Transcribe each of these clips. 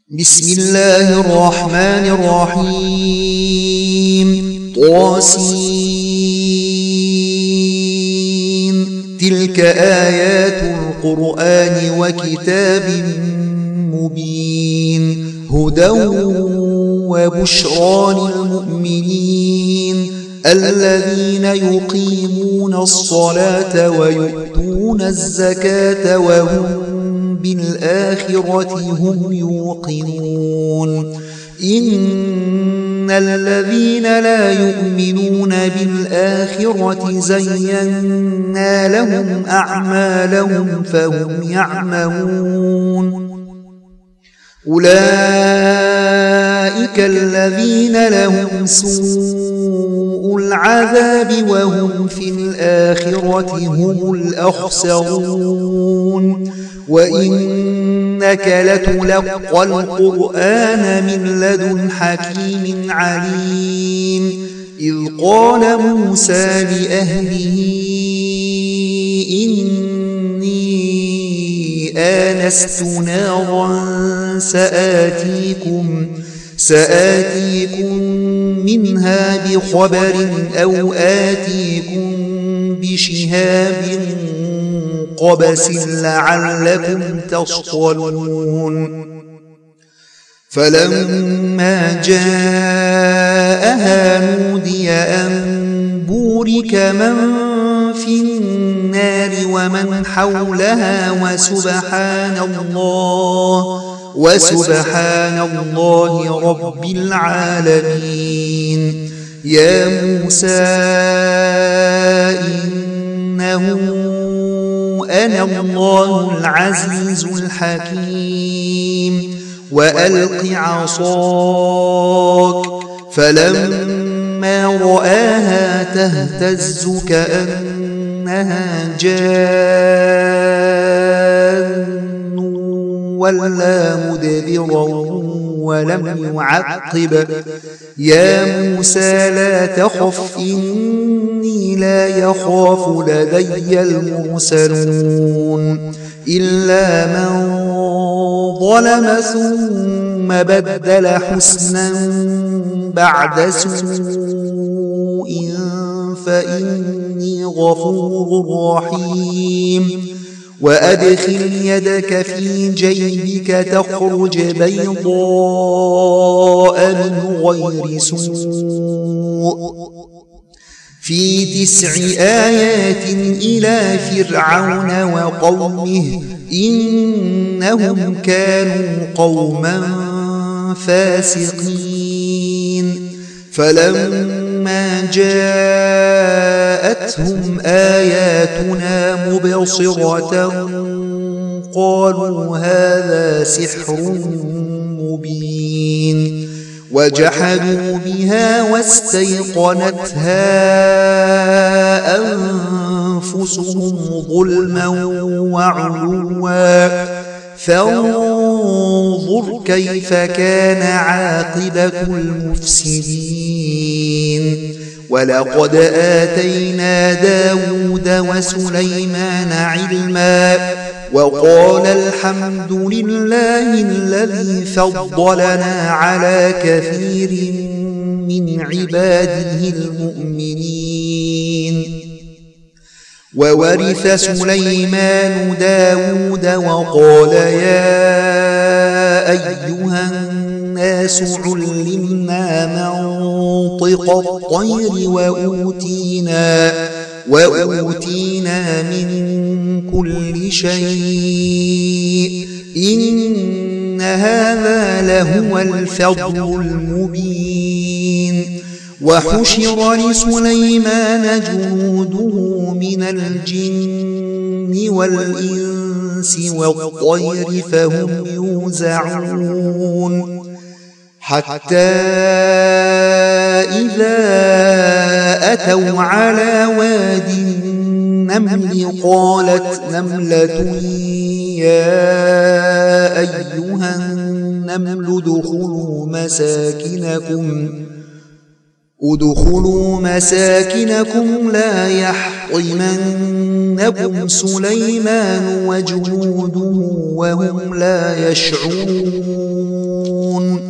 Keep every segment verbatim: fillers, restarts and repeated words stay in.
بسم الله الرحمن الرحيم. طاسين. تلك آيات القرآن وكتاب مبين هدى وبشرى للمؤمنين الذين يقيمون الصلاة ويؤتون الزكاة وهم بالآخرة هم يوقنون. إن الذين لا يؤمنون بالآخرة زينا لهم أعمالهم فهم يعمهون. أولئك الذين لهم سوء العذاب وهم في الآخرة هم الأخسرون. وإنك لتلقى القرآن من لدن حكيم عليم. إذ قال موسى لأهله إني آنست نارا سآتيكم, سآتيكم منها بخبر أو آتيكم بشهاب قبس لعلكم تصطلون. فلما جاءها نودي أن بورك من في النار ومن حولها وسبحان الله وسبحان الله رب العالمين. يا موسى إنه أنا الله العزيز الحكيم وألق عصاك. فلما رآها تهتز كأنها جان ولا مدبرا ولم يعقب. يا موسى لا تخف إني لا يخاف لدي المرسلون. إلا من ظلم ثم بدل حسنا بعد سوء فإني غفور رحيم. وأدخل يدك في جيبك تخرج بيضاء من غير سوء في تسع آيات إلى فرعون وقومه إنهم كانوا قوما فاسقين. فلما جاءتهم آياتنا مبصرة قالوا هذا سحر مبين. وجحدوا بها واستيقنتها أنفسهم ظلما وعلوا فانظر كيف كان عاقبة المفسدين. ولقد آتينا داود وسليمان علما وقال الحمد لله الذي فضلنا على كثير من عباده المؤمنين. وورث سليمان داود وقال يا أيها الناس علمنا منطق الطير وأوتينا, وأوتينا من كل شيء إن هذا لهو الفضل المبين. وحشر لسليمان جنوده من الجن والإنس والطير فهم يوزعون. حتى إذا أتوا على واد النمل قالت نملة يا أيها النمل ادخلوا مساكنكم ادخلوا مساكنكم لا يحطمنكم سليمان وجنوده وهم لا يشعرون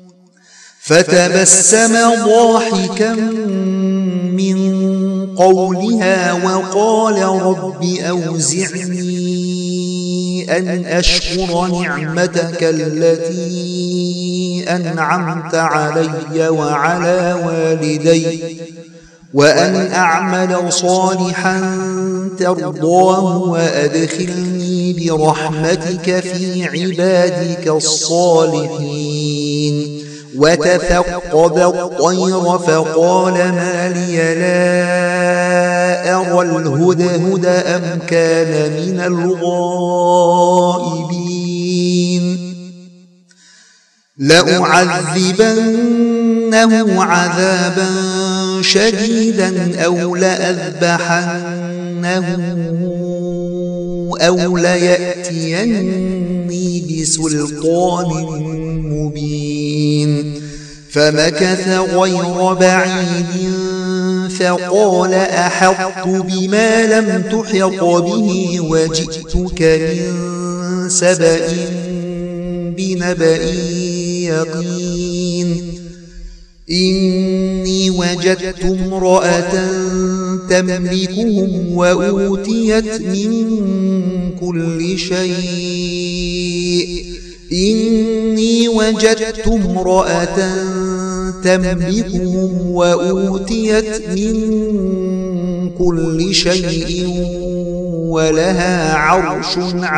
فتبسم ضاحكا من قولها وقال رب أوزعني أن أشكر نعمتك التي أنعمت علي وعلى والدي وأن أعمل صالحا ترضاه وأدخلني برحمتك في عبادك الصالحين وتفقد الطير فقال ما لي لا أرى الهدهد أم كان من الغائبين لأعذبنه عذابا شديدا أو لأذبحنه أو ليأتيني بسلطان مبين فمكث غير بعيد فقال أحطت بما لم تحط به وجئتك من سبأ بنبأ يقين إني وجدت امرأة تملكهم وأوتيت من كل شيء إني وجدت امرأة تملكهم وأوتيت من كل شيء ولها عرش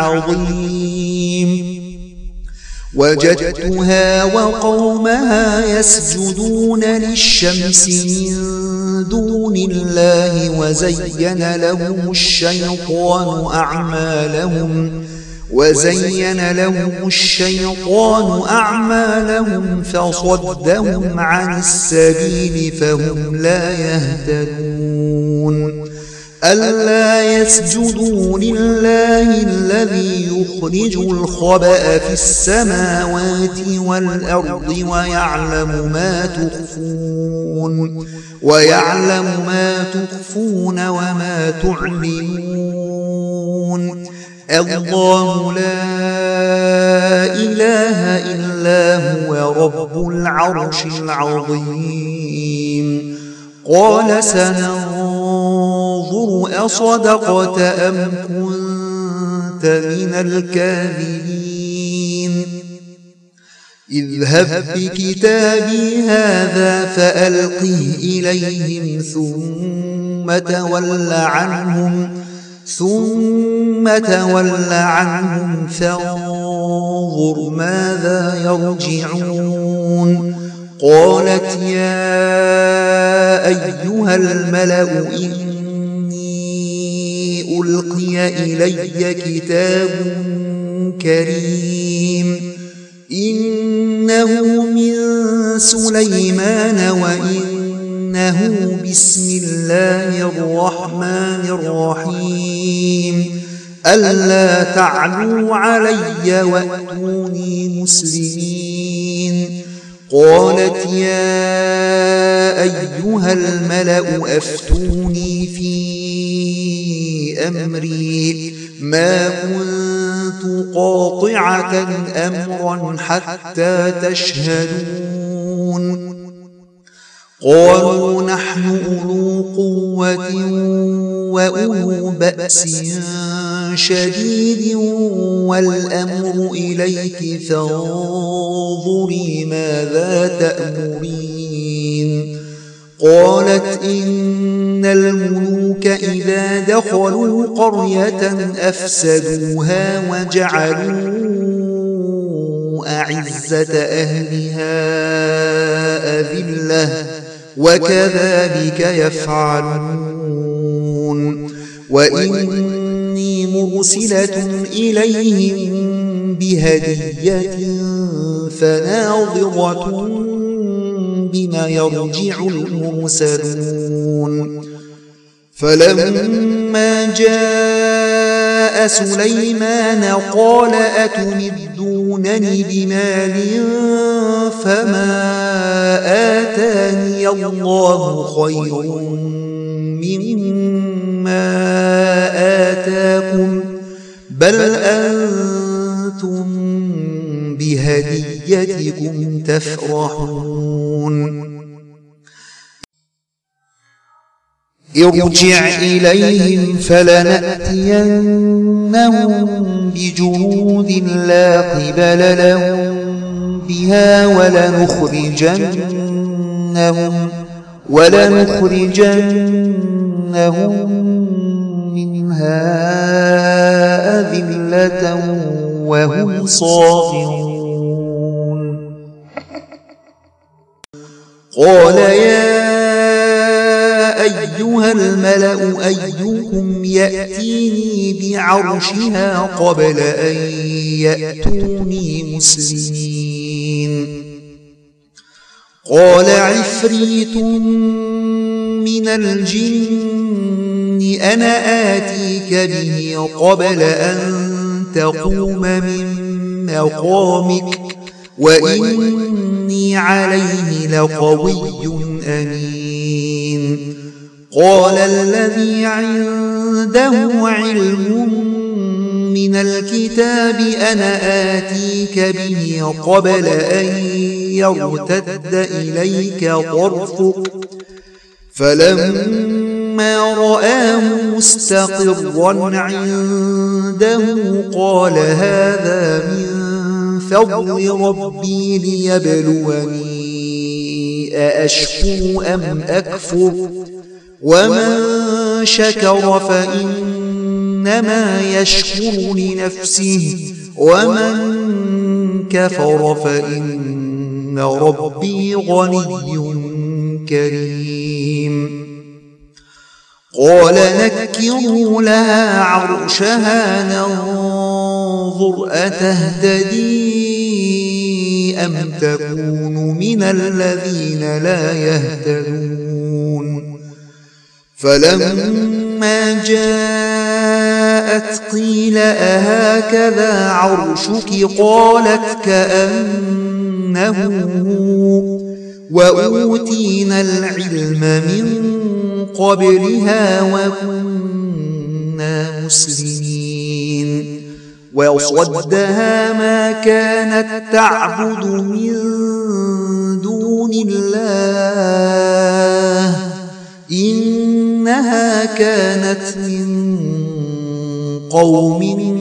عظيم وجدتها وقومها يسجدون للشمس من دون الله وزين لهم الشيطان أعمالهم وزين لهم الشيطان أعمالهم فصدهم عن السبيل فهم لا يهتدون ألا يسجدوا لله الذي يخرج الخبأ في السماوات والأرض ويعلم ما تخفون ويعلم ما تخفون وما تعلنون الله لا إله إلا هو رب العرش العظيم قال سننظر أصدقت أم كنت من الكاذبين اذهب بكتابي هذا فألقه إليهم ثم تول عنهم ثم تول عنهم فانظر ماذا يرجعون قالت يا أيها الملأ إني ألقي إلي كتاب كريم إنه من سليمان وإنه بسم الله الرحمن الرحيم ألا تعلوا علي وأتوني مسلمين قالت يا أيها الملأ أفتوني في أمري ما كنت قاطعة أمرا حتى تشهدون قالوا نحن أولو قوة وأولو بأس شديد والأمر إليك فانظري ماذا تأمرين قالت إن الملوك إذا دخلوا قرية أفسدوها وجعلوا أعزة أهلها أذلة وكذلك يفعلون وإني مرسلة إليهم بهدية فناظرة بما يرجع المرسلون فلما جاء جاء سليمان قال أتمدونني بمال فما آتاني الله خير مما آتاكم بل أنتم بهديتكم تفرحون ارجع إليهم فلنأتينهم بجنود لا قبل لهم بها ولنخرجنهم ولنخرجنهم منها أذلة وهم صاغرون قال يا أيها الملأ أيكم يأتيني بعرشها قبل أن يأتوني مسلمين قال عفريت من الجن أنا آتيك به قبل أن تقوم من مقامك وإني عليه لقوي أمين قال الذي عنده علم من الكتاب أنا آتيك به قبل أن يرتد إليك طرفك فلما رآه مستقرا عنده قال هذا من فضل ربي ليبلوني أأشكر أم أكفر ومن شكر فإنما يشكر لنفسه ومن كفر فإن ربي غني كريم قال نكروا لها عرشها ننظر أتهتدي أم تكون من الذين لا يهتدون فلما جاءت قيل أهكذا عرشك قالت كأنه وأوتينا العلم من قبلها وكنا مسلمين وصدها ما كانت تعبد من دون الله إنها كانت من قوم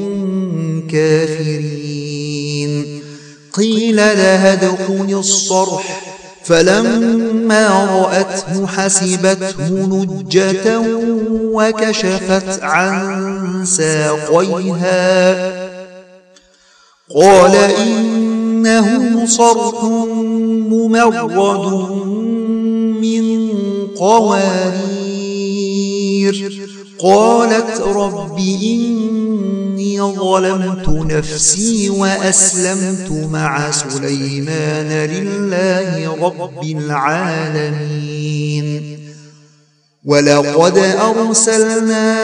كافرين قيل لها ادخلي الصرح فلما رأته حسبته لجة وكشفت عن ساقيها قال إنه صرح ممرد من قوارير قالت رب إني ظلمت نفسي وأسلمت مع سليمان لله رب العالمين ولقد أرسلنا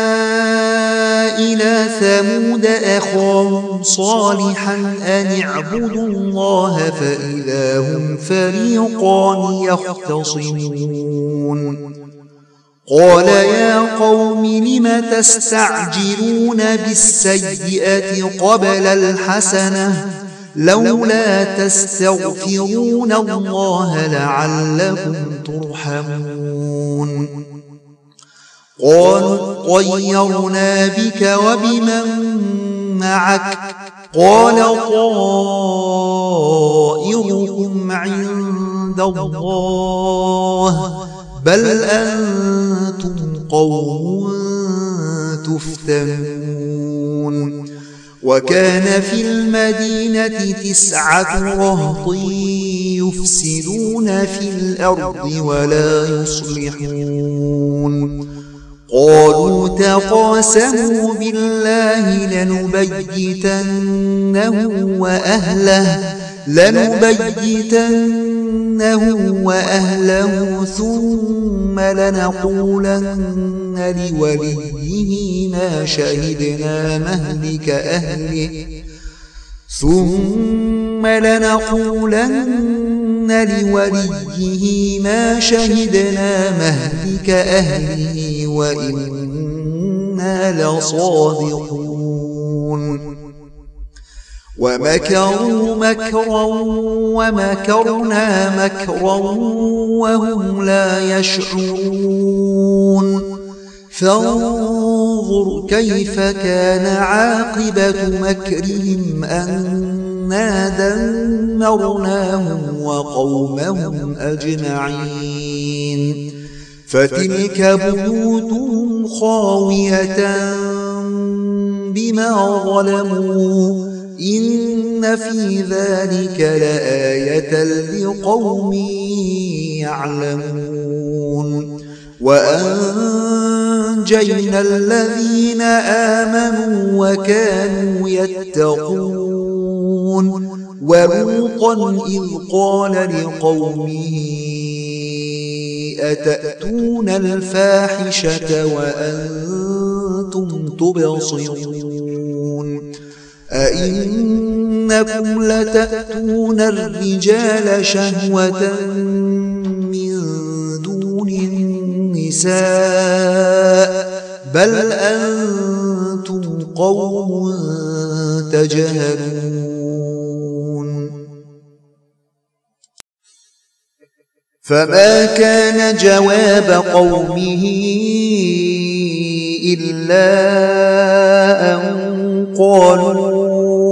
إلى ثمود أخاهم صالحا أن اعبدوا الله فإذا هم فريقان يختصمون قال يا قوم لم تستعجلون بالسيئة قبل الحسنة لولا تستغفرون الله لعلكم ترحمون قالوا طيرنا بك وبمن معك قال طائركم عند الله بل أنتم قوم تفتنون وكان في المدينة تسعة رهط يفسدون في الأرض ولا يصلحون قالوا تقاسموا بالله لنبيتنه وأهله لنبيتنه وأهله ثم لنقولن لوليه ما شهدنا مهلك أهله ثم لنقولن لوليه ما شهدنا مهلك أهله وإنا لصادقون ومكروا مكرا ومكرنا مكرا وهم لا يشعرون فانظر كيف كان عاقبة مكرهم أنا دمرناهم وقومهم أجمعين فتلك بيوتهم خاوية بما ظلموا إن في ذلك لآية لقوم يعلمون وأنجينا الذين آمنوا وكانوا يتقون ولوطا إذ قال لقومه أتأتون الفاحشة وأنتم تبصرون أئنكم لتأتون الرجال شهوة من دون النساء بل أنتم قوم تجهلون فما كان جواب قومه إلا أن قالوا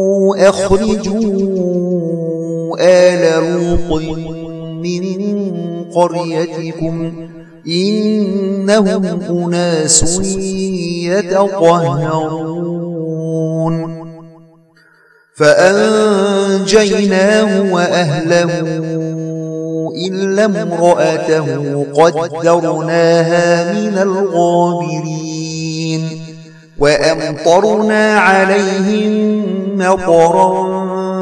أخرجوا آل لوط من قريتكم إنهم أناس يتطهرون فأنجيناه وأهله إلا امرأته قدرناها من الغابرين وأمطرنا عليهم مطرا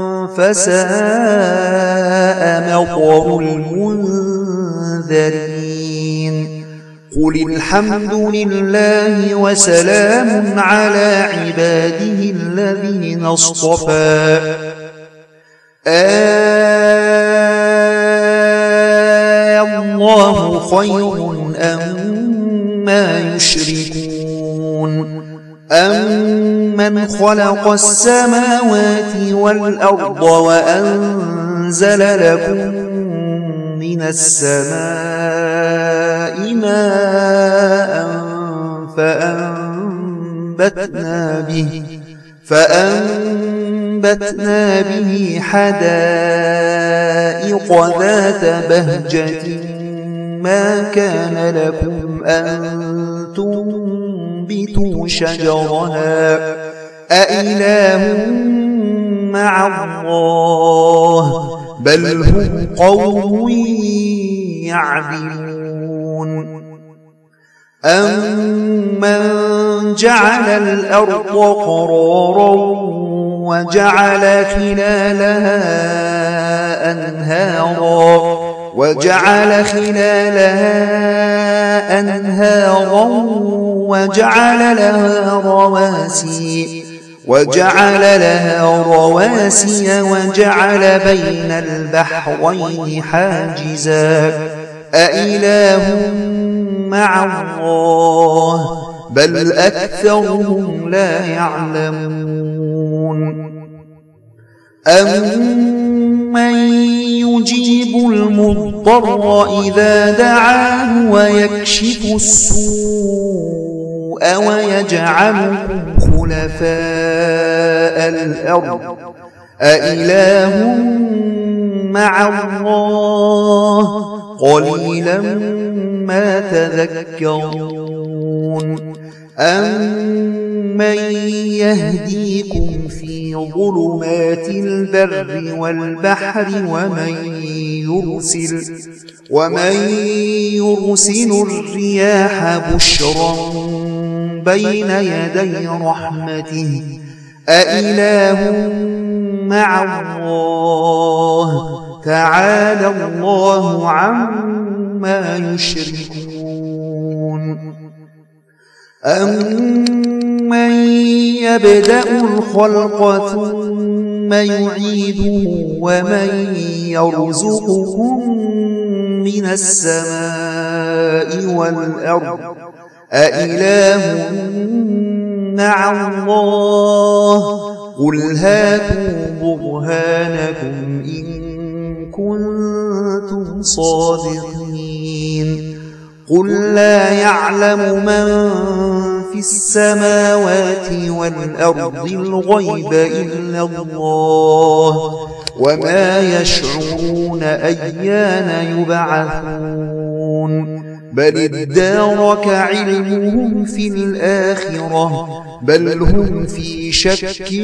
فساء مطر المنذرين قل الحمد لله وسلام على عباده الذين اصطفى الله خير أما يشركون أمن خلق السماوات والأرض وأنزل لكم من السماء ماء فأنبتنا به فأنبتنا به حدائق ذات بهجة ما كان لكم أن تنبتوا شجرها أإله مع الله بل هم قوم يعدلون أمن جعل الأرض قرارا وجعل خلالها أنهارا وجعل خلالها أنهارا وجعل لها رواسي وجعل لها رواسي وجعل بين البحرين حاجزا أإله مع الله بل أكثرهم لا يعلمون أمن يجيب المضطر إذا دعاه ويكشف السوء ويجعلكم خلفاء الأرض أإله مع الله قليلا ما تذكرون أمن يهديكم في ظلمات البر والبحر ومن يرسل ومن يرسل الرياح بشرا بين يدي رحمته أإله مع الله تعالى الله عما يشركون أمن يبدأ الخلق ثم يعيده ومن يرزقكم من السماء والأرض أإله مع الله قل هاتوا برهانكم إن كنتم صادقين قل لا يعلم من في السماوات والأرض الغيب إلا الله وما يشعرون أيان يبعثون بل ادارك علمهم في الآخرة بل هم في شك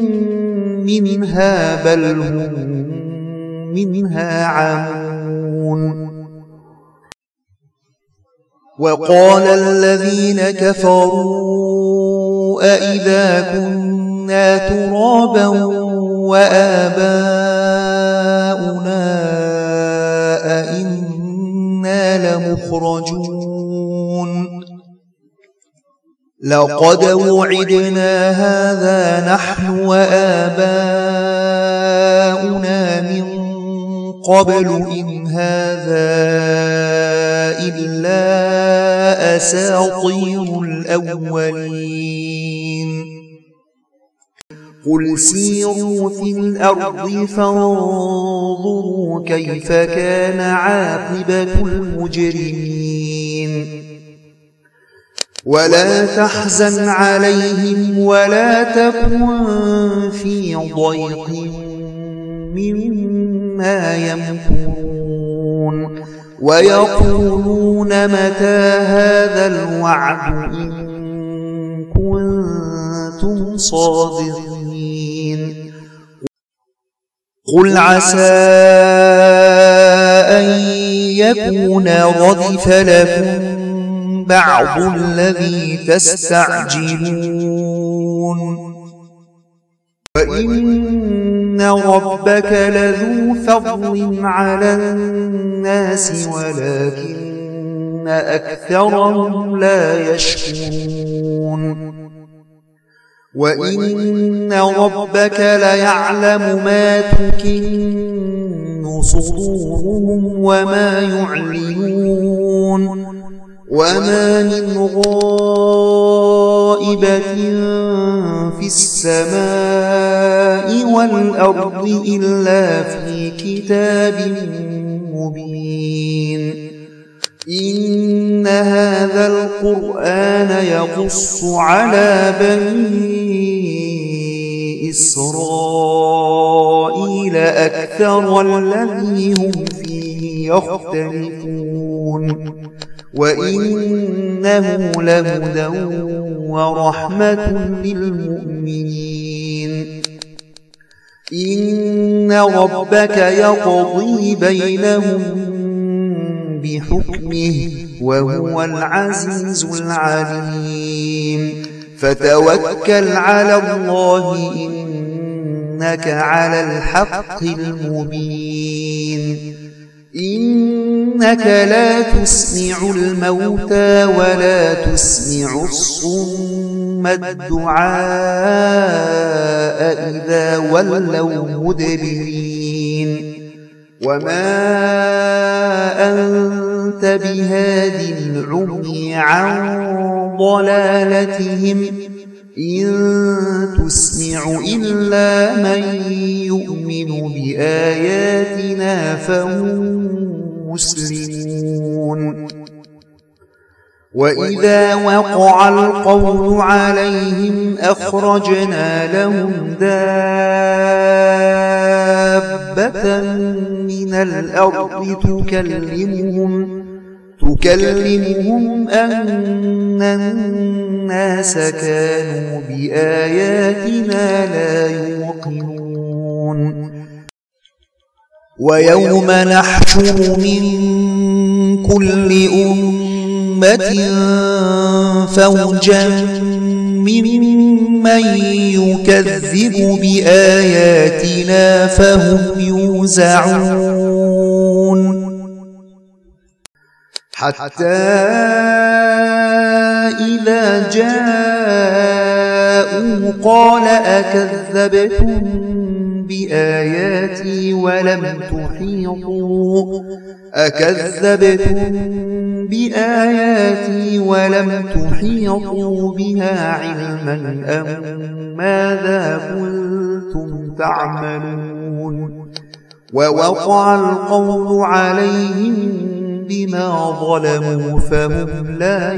منها بل هم منها عمون وقال الذين كفروا أئذا كنا ترابا وآباؤنا أئنا لمخرجون لقد وعدنا هذا نحن وآباؤنا من قبل إن هذا إلا أساطير الأولين قل سيروا في الأرض فانظروا كيف كان عاقبة المجرمين ولا تحزن عليهم ولا تكن في ضيق مما يمكرون ويقولون متى هذا الوعد إن كنتم صادقين قل عسى أن يكون ردف لكم بعض الذي تستعجلون وإن ربك لذو فضل على الناس ولكن أكثرهم لا يشكرون وإن ربك ليعلم ما تكن صدورهم وما يعلنون وما من غائبة في السماء والأرض إلا في كتاب مبين إن هذا القرآن يقص على بني إسرائيل أكثر الذي هم فيه يختلفون وإنه لهدى ورحمة للمؤمنين إن ربك يقضي بينهم بحكمه وهو العزيز العليم فتوكل على الله إنك على الحق المبين إنك لا تسمع الموتى ولا تسمع الصم الدعاء إذا ولوا مدبرين وما أنت بهادي العمي عن ضلالتهم إن تسمع إلا من يؤمن بآياتنا فهم مسلمون وإذا وقع القول عليهم أخرجنا لهم دابة من الأرض تكلمهم تكلمهم أن الناس كانوا بآياتنا لا يوقنون ويوم نحشر من كل أمة أمة فوجا ممن يكذب بآياتنا فهم يوزعون حتى إذا جاءوا قال أكذبتم بآياتي ولم تحيطوا أكذبتم بآياتي ولم تحيطوا بها علما أم ماذا كنتم تعملون ووقع القول عليهم بما ظلموا فهم لا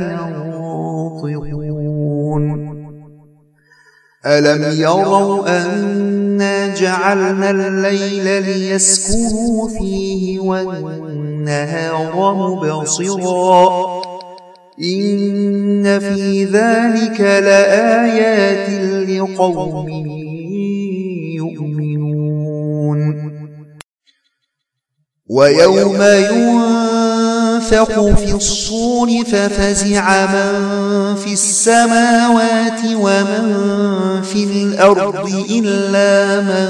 ينطقون ألم يروا أنا جعلنا الليل ليسكنوا فيه والنهار مبصرا إن في ذلك لآيات لقوم يؤمنون ويوم ينفخ في الصور ففزع من في السماوات ومن في الأرض إلا من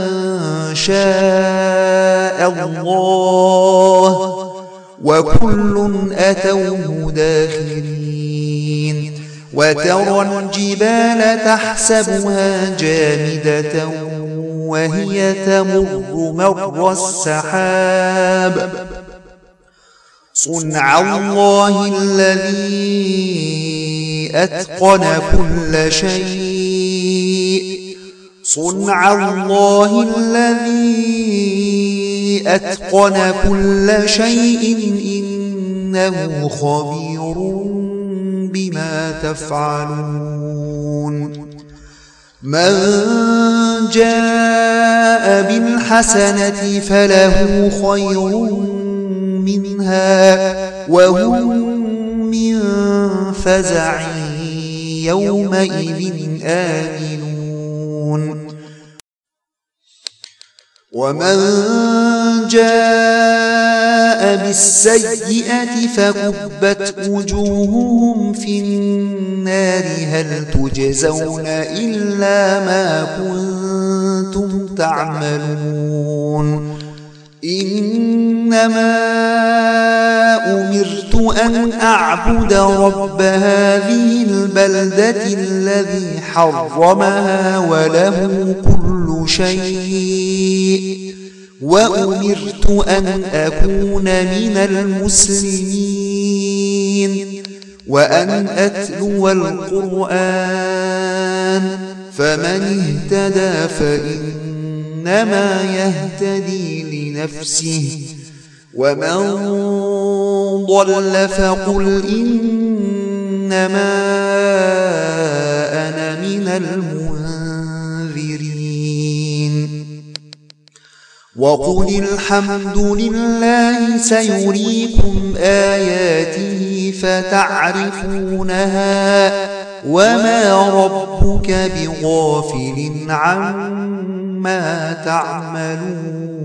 شاء الله وكل أتوه داخرين وترى الجبال تحسبها جامدة وهي تمر مر السحاب صنع الله الذي أتقن كل شيء صنع الله الذي أتقن كل شيء إنه خبير بما تفعلون من جاء بالحسنة فله خير منها وهم من فزع يومئذ آمنون ومن جاء بالسيئة فكبت وجوههم في النار هل تجزون إلا ما كنتم تعملون إنما أمرت أن أعبد رب هذه البلدة الذي حرمها وله كل شيء وأمرت أن أكون من المسلمين وأن أتلو القرآن فمن اهتدى فإنما يهتدي لنفسه ومن ضل فقل إنما أنا من المنذرين وقل الحمد لله سيريكم آياته فتعرفونها وما ربك بغافل عما تعملون